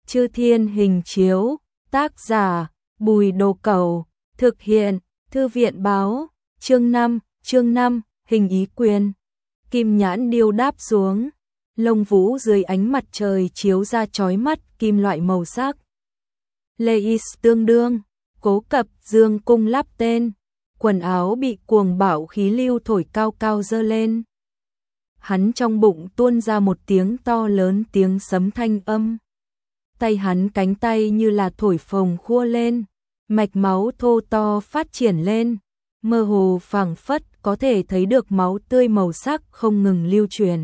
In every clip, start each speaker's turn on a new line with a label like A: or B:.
A: Chư Thiên Hình Chiếu, tác giả, Bùi Đồ Cẩu, thực hiện, Thư viện báo, chương 5, hình ý quyền. Kim nhãn điêu đáp xuống, lông vũ dưới ánh mặt trời chiếu ra chói mắt kim loại màu sắc. Leis tương đương, Cố Cập dương cung lắp tên, quần áo bị cuồng bạo khí lưu thổi cao cao dơ lên. Hắn trong bụng tuôn ra một tiếng to lớn, tiếng sấm thanh âm. Tay hắn cánh tay như là thổi phồng khua lên, mạch máu thô to phát triển lên, mơ hồ phảng phất có thể thấy được máu tươi màu sắc không ngừng lưu truyền.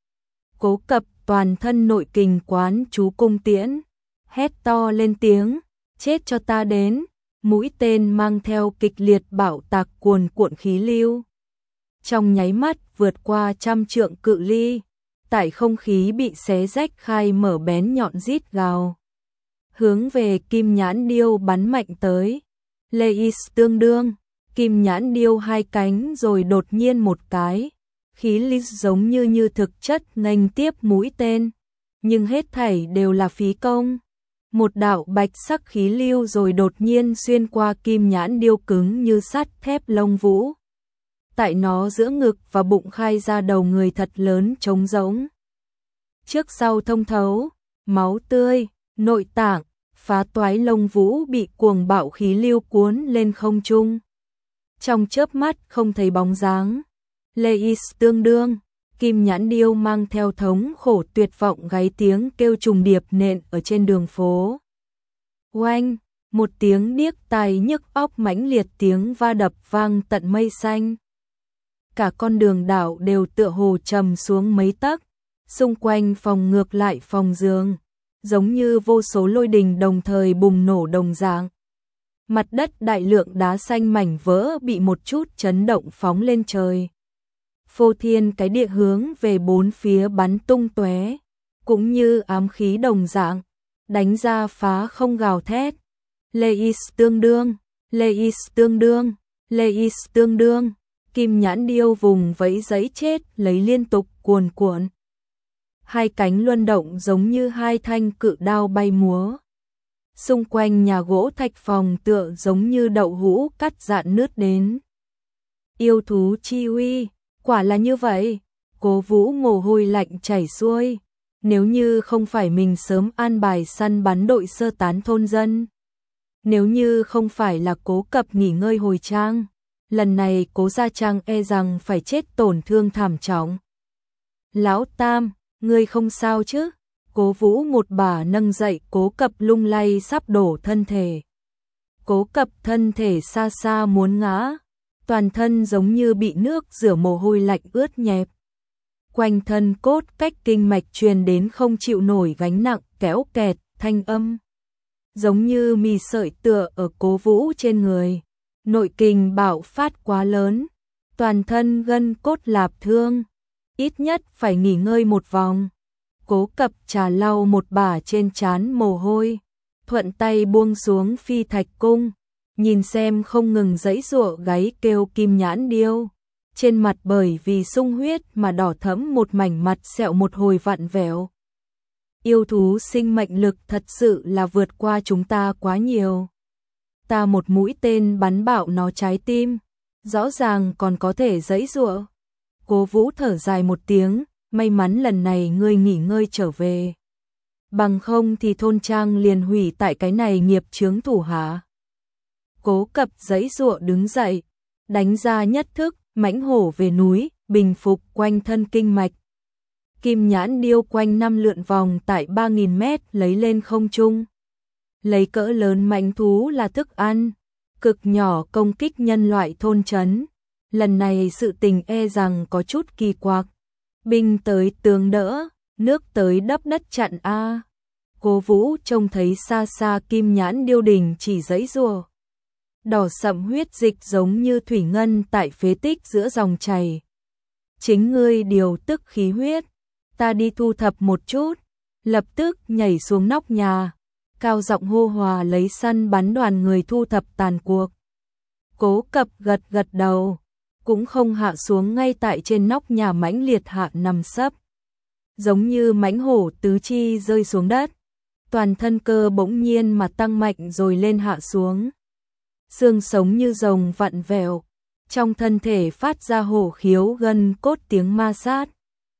A: Cố Cập toàn thân nội kình quán chú cung tiễn, hét to lên tiếng, chết cho ta đến, mũi tên mang theo kịch liệt bạo tạc cuồn cuộn khí lưu. Trong nháy mắt vượt qua 100 trượng cự ly, tại không khí bị xé rách khai mở bén nhọn rít gào. Hướng về kim nhãn điêu bắn mạnh tới. Leis tương đương, kim nhãn điêu hai cánh rồi đột nhiên một cái. Khí lưu giống như thực chất nghênh tiếp mũi tên. Nhưng hết thảy đều là phí công. Một đạo bạch sắc khí lưu rồi đột nhiên xuyên qua kim nhãn điêu cứng như sắt thép lông vũ. Tại nó giữa ngực và bụng khai ra đầu người thật lớn trống rỗng. Trước sau thông thấu, máu tươi, nội tạng, phá toái lông vũ bị cuồng bạo khí lưu cuốn lên không trung. Trong chớp mắt không thấy bóng dáng. Leis tương đương, kim nhãn điêu mang theo thống khổ tuyệt vọng gáy tiếng kêu trùng điệp nện ở trên đường phố. Oanh, một tiếng điếc tai nhức óc mãnh liệt, tiếng va đập vang tận mây xanh. Cả con đường đảo đều tựa hồ trầm xuống mấy tấc, xung quanh phòng ngược lại phòng giường, giống như vô số lôi đình đồng thời bùng nổ đồng dạng. Mặt đất đại lượng đá xanh mảnh vỡ bị một chút chấn động phóng lên trời. Phô thiên cái địa hướng về bốn phía bắn tung tóe, cũng như ám khí đồng dạng, đánh ra phá không gào thét. Leis tương đương, Leis tương đương, Leis tương đương. Kim nhãn điêu vùng vẫy giấy chết lấy liên tục cuồn cuộn. Hai cánh luân động giống như hai thanh cự đao bay múa. Xung quanh nhà gỗ thạch phòng tựa giống như đậu hũ cắt dạn nứt đến. Yêu thú chi uy, quả là như vậy. Cố Vũ mồ hôi lạnh chảy xuôi. Nếu như không phải mình sớm an bài săn bắn đội sơ tán thôn dân, nếu như không phải là Cố Cập nghỉ ngơi hồi trang, lần này Cố Gia Trang e rằng phải chết tổn thương thảm trọng. Lão Tam, ngươi không sao chứ? Cố Vũ một bà nâng dậy Cố Cập lung lay sắp đổ thân thể. Cố Cập thân thể xa xa muốn ngã, toàn thân giống như bị nước rửa mồ hôi lạnh ướt nhẹp. Quanh thân cốt cách kinh mạch truyền đến không chịu nổi gánh nặng kéo kẹt thanh âm. Giống như mì sợi tựa ở Cố Vũ trên người. Nội kình bạo phát quá lớn, toàn thân gân cốt lạp thương, ít nhất phải nghỉ ngơi một vòng. Cố Cập trà lau một bả trên trán mồ hôi, thuận tay buông xuống phi thạch cung, nhìn xem không ngừng giãy giụa gáy kêu kim nhãn điêu, trên mặt bởi vì sung huyết mà đỏ thẫm một mảnh, mặt sẹo một hồi vặn vẹo. Yêu thú sinh mệnh lực thật sự là vượt qua chúng ta quá nhiều. Ta một mũi tên bắn bạo nó trái tim, rõ ràng còn có thể giãy giụa. Cố Vũ thở dài một tiếng, may mắn lần này ngươi nghỉ ngơi trở về. Bằng không thì thôn trang liền hủy tại cái này nghiệp chướng thủ hạ. Cố Cập giãy giụa đứng dậy, đánh ra nhất thức, mãnh hổ về núi, bình phục quanh thân kinh mạch. Kim nhãn điêu quanh năm lượn vòng tại 3000 mét lấy lên không trung. Lấy cỡ lớn mãnh thú là thức ăn, cực nhỏ công kích nhân loại thôn trấn. Lần này sự tình e rằng có chút kỳ quặc. Binh tới tướng đỡ, nước tới đắp đất chặn a. Cố Vũ trông thấy xa xa kim nhãn điêu đình chỉ giãy giụa. Đỏ sậm huyết dịch giống như thủy ngân tại phế tích giữa dòng chảy. Chính ngươi điều tức khí huyết, ta đi thu thập một chút. Lập tức nhảy xuống nóc nhà, cao giọng hô hòa lấy săn bắn đoàn người thu thập tàn cuộc. Cố Cập gật gật đầu, cũng không hạ xuống ngay tại trên nóc nhà, mãnh liệt hạ nằm sấp, giống như mãnh hổ tứ chi rơi xuống đất. toàn thân cơ bỗng nhiên mà tăng mạnh rồi lên hạ xuống. Xương sống như rồng vặn vẹo, trong thân thể phát ra hổ khiếu gân cốt tiếng ma sát.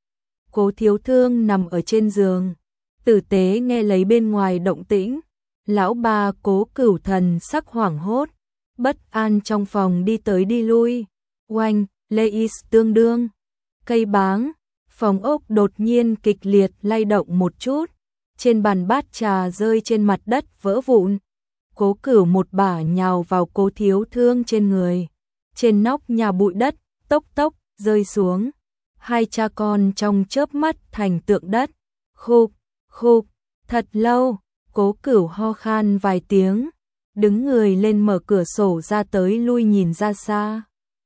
A: Cố Thiếu Thương nằm ở trên giường, tử tế nghe lấy bên ngoài động tĩnh. Lão ba Cố Cửu thần sắc hoảng hốt, bất an trong phòng đi tới đi lui. Oanh, Leis tương đương. Cây báng, phòng ốc đột nhiên kịch liệt lay động một chút. Trên bàn bát trà rơi trên mặt đất vỡ vụn. Cố Cửu một bả nhào vào Cố Thiếu Thương trên người. Trên nóc nhà bụi đất, tốc tốc, rơi xuống. Hai cha con trong chớp mắt thành tượng đất. Khục, khục, thật lâu, Cố Cửu ho khan vài tiếng. Đứng người lên mở cửa sổ ra tới lui nhìn ra xa.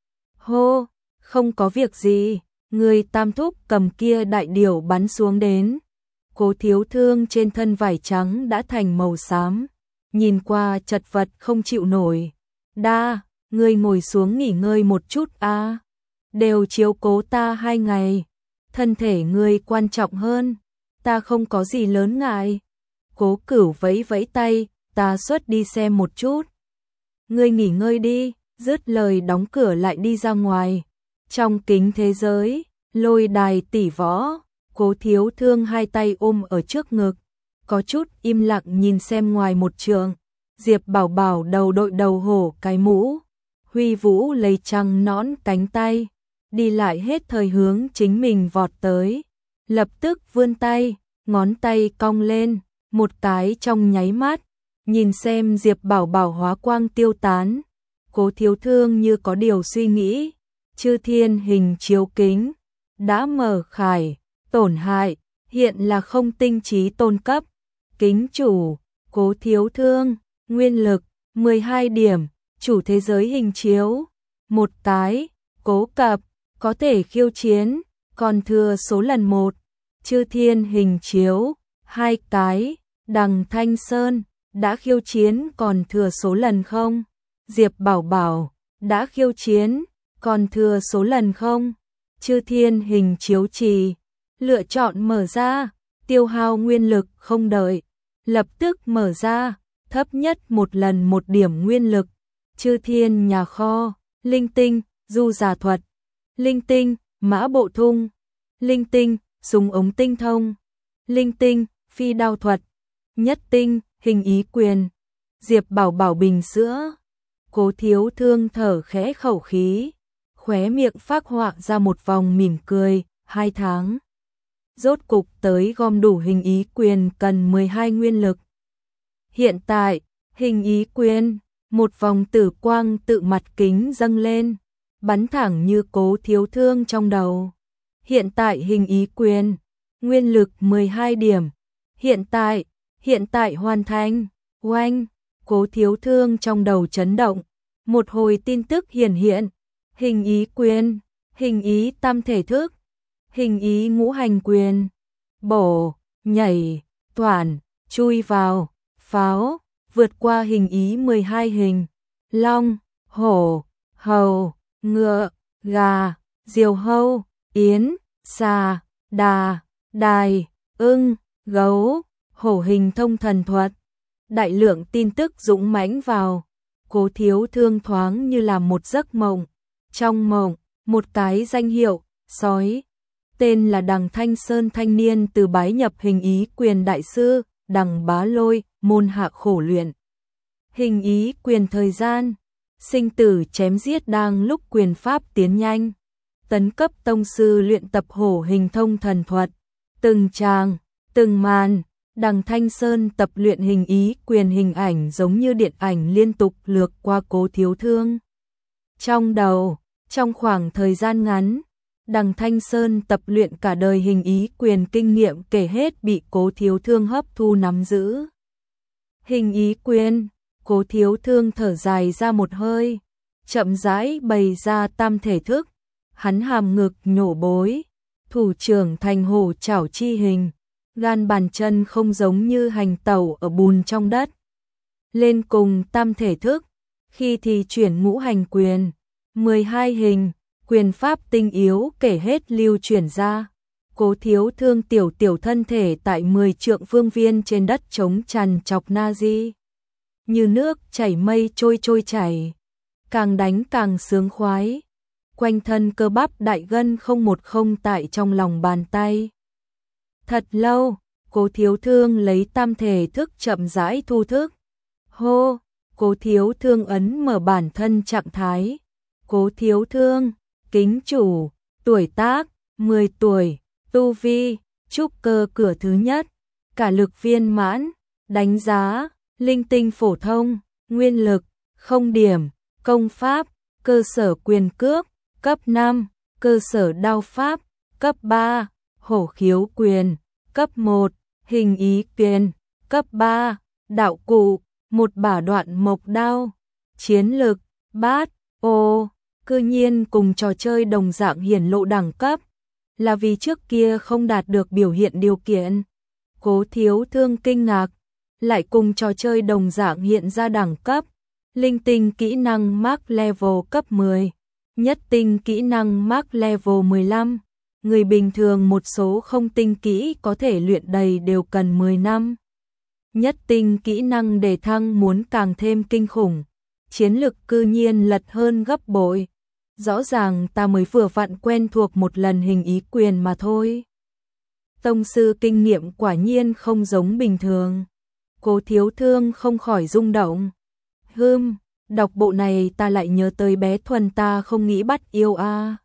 A: Hô, không có việc gì, người Tam thúc cầm kia đại điểu bắn xuống đến. Cố Thiếu Thương trên thân vải trắng đã thành màu xám, nhìn qua chật vật không chịu nổi. Đa, ngươi ngồi xuống nghỉ ngơi một chút a. Đều chiếu cố ta 2 ngày, thân thể ngươi quan trọng hơn, ta không có gì lớn ngại. Cố Cửu vẫy vẫy tay, ta xuất đi xem một chút. Ngươi nghỉ ngơi đi, dứt lời đóng cửa lại đi ra ngoài. Trong kính thế giới, lôi đài tỷ võ, Cố Thiếu Thương hai tay ôm ở trước ngực, có chút im lặng nhìn xem ngoài một trường. Diệp Bảo Bảo đầu đội đầu hổ cái mũ, huy vũ lấy trăng nõn cánh tay, đi lại hết thời hướng chính mình vọt tới. Lập tức vươn tay, ngón tay cong lên, một cái trong nháy mắt, nhìn xem Diệp Bảo Bảo hóa quang tiêu tán. Cố Thiếu Thương như có điều suy nghĩ, chư thiên hình chiếu kính, đã mở khải, tổn hại, hiện là không tinh trí tôn cấp. Kính chủ, Cố Thiếu Thương, nguyên lực, 12 điểm, chủ thế giới hình chiếu, một cái, cố cập, có thể khiêu chiến, còn thừa số lần 1, chư thiên hình chiếu, 2 cái, Đằng Thanh Sơn, đã khiêu chiến còn thừa số lần không? Diệp Bảo Bảo, đã khiêu chiến, còn thừa số lần không? Chư thiên hình chiếu trì, lựa chọn mở ra, tiêu hao nguyên lực không đợi, lập tức mở ra, thấp nhất một lần 1 điểm nguyên lực. Chư thiên nhà kho, linh tinh, du giả thuật, linh tinh, mã bộ thung, linh tinh, súng ống tinh thông, linh tinh, phi đao thuật, nhất tinh, hình ý quyền. Diệp Bảo Bảo bình sữa. Cố Thiếu Thương thở khẽ khẩu khí, khóe miệng phác họa ra một vòng mỉm cười. 2 tháng, rốt cục tới gom đủ hình ý quyền cần 12 nguyên lực. Hiện tại, hình ý quyền, một vòng tử quang tự mặt kính dâng lên, bắn thẳng như Cố Thiếu Thương trong đầu. Hiện tại hình ý quyền, nguyên lực 12 điểm. Hiện tại hoàn thành. Oanh, Cố Thiếu Thương trong đầu chấn động, một hồi tin tức hiển hiện. Hình ý quyền, hình ý tam thể thức, hình ý ngũ hành quyền, bổ, nhảy, toản, chui vào, pháo, vượt qua hình ý 12 hình, long, hổ, hầu, ngựa, gà, diều hâu, yến, xà, đà, đài, ưng, gấu, hổ hình thông thần thuật. Đại lượng tin tức dũng mãnh vào, Cố Thiếu Thương thoáng như là một giấc mộng. Trong mộng, một cái danh hiệu, sói, tên là Đằng Thanh Sơn thanh niên từ bái nhập hình ý quyền đại sư, Đằng Bá Lôi, môn hạ khổ luyện. Hình ý quyền thời gian, sinh tử chém giết đang lúc quyền pháp tiến nhanh. Tấn cấp tông sư luyện tập hổ hình thông thần thuật. Từng tràng, từng màn, Đằng Thanh Sơn tập luyện hình ý quyền hình ảnh giống như điện ảnh liên tục lướt qua Cố Thiếu Thương. Trong đầu, trong khoảng thời gian ngắn, Đằng Thanh Sơn tập luyện cả đời hình ý quyền kinh nghiệm kể hết bị Cố Thiếu Thương hấp thu nắm giữ. Hình ý quyền, Cố Thiếu Thương thở dài ra một hơi, chậm rãi bày ra tam thể thức, hắn hàm ngực nhổ bối, thủ trưởng thành hổ chảo chi hình, gan bàn chân không giống như hành tẩu ở bùn trong đất. Lên cùng tam thể thức, khi thì chuyển ngũ hành quyền, 12 hình, quyền pháp tinh yếu kể hết lưu chuyển ra. Cố Thiếu Thương tiểu tiểu thân thể tại 10 trượng vương viên trên đất trống tràn chọc na di. Như nước chảy mây trôi chảy. Càng đánh càng sướng khoái. Quanh thân cơ bắp đại gân không một không tại trong lòng bàn tay. Thật lâu, Cố Thiếu Thương lấy tam thể thức chậm rãi thu thức. Hô, Cố Thiếu Thương ấn mở bản thân trạng thái. Cố Thiếu Thương, kính chủ, tuổi tác, 10 tuổi, tu vi, trúc cơ cửa thứ nhất, cả lực viên mãn, đánh giá, linh tinh phổ thông, nguyên lực, 0 điểm, công pháp, cơ sở quyền cước, cấp 5, cơ sở đao pháp, cấp 3, hổ khiếu quyền, cấp 1, hình ý quyền, cấp 3, đạo cụ, một bả đoạn mộc đao, chiến lực, bát, cư nhiên cùng trò chơi đồng dạng hiển lộ đẳng cấp, là vì trước kia không đạt được biểu hiện điều kiện. Cố Thiếu Thương kinh ngạc, lại cùng trò chơi đồng dạng hiện ra đẳng cấp, linh tinh kỹ năng Max Level cấp 10, nhất tinh kỹ năng Max Level 15, người bình thường một số không tinh kỹ có thể luyện đầy đều cần 10 năm. Nhất tinh kỹ năng đề thăng muốn càng thêm kinh khủng, chiến lực cư nhiên lật hơn gấp bội. Rõ ràng ta mới vừa vặn quen thuộc một lần hình ý quyền mà thôi. Tông sư kinh nghiệm quả nhiên không giống bình thường. Cố Thiếu Thương không khỏi rung động. Đọc bộ này ta lại nhớ tới bé Thuần ta không nghĩ bắt yêu a.